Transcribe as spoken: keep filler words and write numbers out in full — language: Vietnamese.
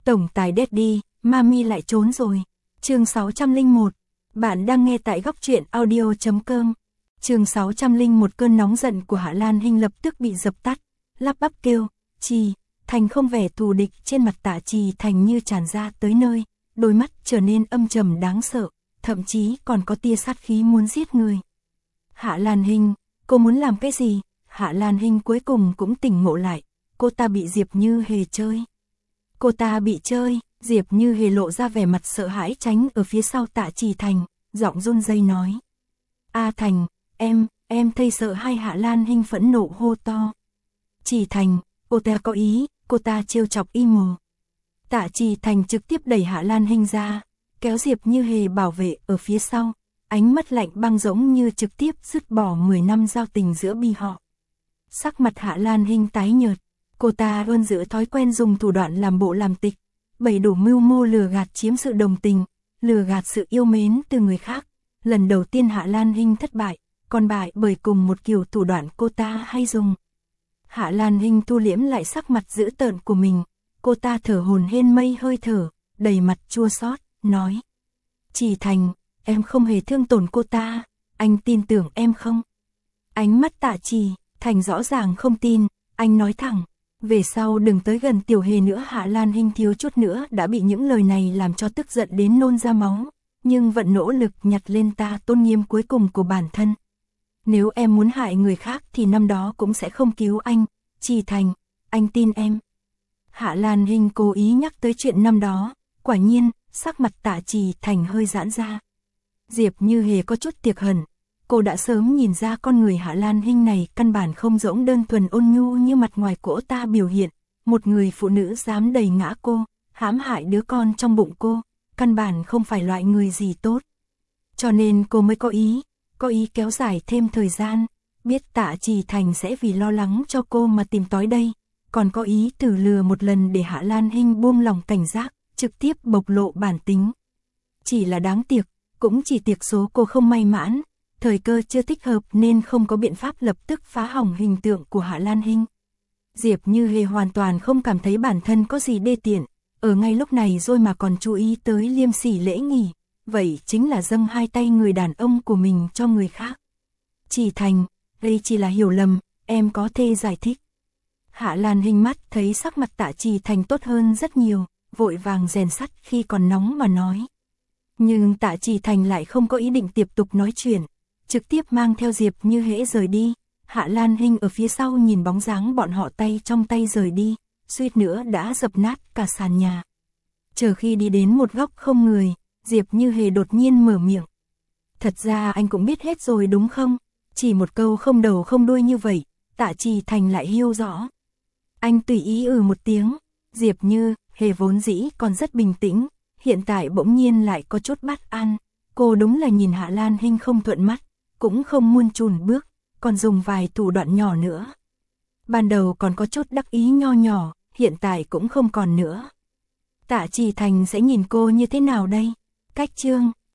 Tổng tài Daddy, Mami lại trốn rồi. Chương sáu trăm lẻ một. Bạn đang nghe tại góc truyện audio chấm com. Chương sáu trăm lẻ một. Cơn nóng giận của Hạ Lan Hinh lập tức bị dập tắt, lắp bắp kêu, "Trì Thành" không, vẻ thù địch trên mặt Tạ Trì Thành như tràn ra tới nơi, đôi mắt trở nên âm trầm đáng sợ, thậm chí còn có tia sát khí muốn giết người. "Hạ Lan Hinh, cô muốn làm cái gì?" Hạ Lan Hinh cuối cùng cũng tỉnh ngộ lại, cô ta bị Diệp Như Hề chơi. Cô ta bị chơi, Diệp Như Hề lộ ra vẻ mặt sợ hãi tránh ở phía sau Tạ Trì Thành, giọng run rẩy nói. "A Thành, em, em thấy sợ hai." Hạ Lan Hinh phẫn nộ hô to. "Trì Thành, cô ta có ý, cô ta trêu chọc y mờ." Tạ Trì Thành trực tiếp đẩy Hạ Lan Hinh ra, kéo Diệp Như Hề bảo vệ ở phía sau, ánh mắt lạnh băng giống như trực tiếp dứt bỏ mười năm giao tình giữa bi họ. Sắc mặt Hạ Lan Hinh tái nhợt, cô ta luôn giữ thói quen dùng thủ đoạn làm bộ làm tịch, bày đủ mưu mô lừa gạt chiếm sự đồng tình, lừa gạt sự yêu mến từ người khác. Lần đầu tiên Hạ Lan Hinh thất bại, còn bại bởi cùng một kiểu thủ đoạn cô ta hay dùng. Hạ Lan Hinh thu liễm lại sắc mặt dữ tợn của mình, cô ta thở hổn hển mây hơi thở, đầy mặt chua xót, nói. "Trì Thành, em không hề thương tổn cô ta, anh tin tưởng em không?" Ánh mắt Tạ Trì Thành rõ ràng không tin, anh nói thẳng, "Về sau đừng tới gần Tiểu Hề nữa." Hạ Lan Hinh thiếu chút nữa đã bị những lời này làm cho tức giận đến nôn ra máu, nhưng vẫn nỗ lực nhặt lên ta tôn nghiêm cuối cùng của bản thân. "Nếu em muốn hại người khác thì năm đó cũng sẽ không cứu anh, Trì Thành, anh tin em." Hạ Lan Hinh cố ý nhắc tới chuyện năm đó, quả nhiên, sắc mặt Tạ Trì Thành hơi giãn ra. Diệp Như Hề có chút tiệc hận, cô đã sớm nhìn ra con người Hạ Lan Hinh này căn bản không giống đơn thuần ôn nhu như mặt ngoài của ta biểu hiện, một người phụ nữ dám đẩy ngã cô, hãm hại đứa con trong bụng cô, căn bản không phải loại người gì tốt. Cho nên cô mới có ý, có ý kéo dài thêm thời gian, biết Tạ Trì Thành sẽ vì lo lắng cho cô mà tìm tới đây, còn có ý thử lừa một lần để Hạ Lan Hinh buông lòng cảnh giác, trực tiếp bộc lộ bản tính. Chỉ là đáng tiếc, cũng chỉ tiếc số cô không may mãn, thời cơ chưa thích hợp nên không có biện pháp lập tức phá hỏng hình tượng của Hạ Lan Hinh. Diệp Như Hề hoàn toàn không cảm thấy bản thân có gì đê tiện, ở ngay lúc này rồi mà còn chú ý tới liêm sỉ lễ nghi, vậy chính là dâng hai tay người đàn ông của mình cho người khác. "Trì Thành, đây chỉ là hiểu lầm, em có thể giải thích." Hạ Lan Hinh mắt thấy sắc mặt Tạ Trì Thành tốt hơn rất nhiều, vội vàng rèn sắt khi còn nóng mà nói. Nhưng Tạ Trì Thành lại không có ý định tiếp tục nói chuyện, trực tiếp mang theo Diệp Như Hễ rời đi. Hạ Lan Hinh ở phía sau nhìn bóng dáng bọn họ tay trong tay rời đi, suýt nữa đã dập nát cả sàn nhà. Chờ khi đi đến một góc không người, Diệp Như Hề đột nhiên mở miệng. "Thật ra anh cũng biết hết rồi đúng không?" Chỉ một câu không đầu không đuôi như vậy, Tạ Trì Thành lại hiểu rõ. Anh tùy ý ừ một tiếng, Diệp Như Hề vốn dĩ còn rất bình tĩnh, hiện tại bỗng nhiên lại có chút bất an. Cô đúng là nhìn Hạ Lan Hinh không thuận mắt, cũng không muốn chùn bước, còn dùng vài thủ đoạn nhỏ nữa. Ban đầu còn có chút đắc ý nho nhỏ, hiện tại cũng không còn nữa. Tạ Trì Thành sẽ nhìn cô như thế nào đây? Cách chương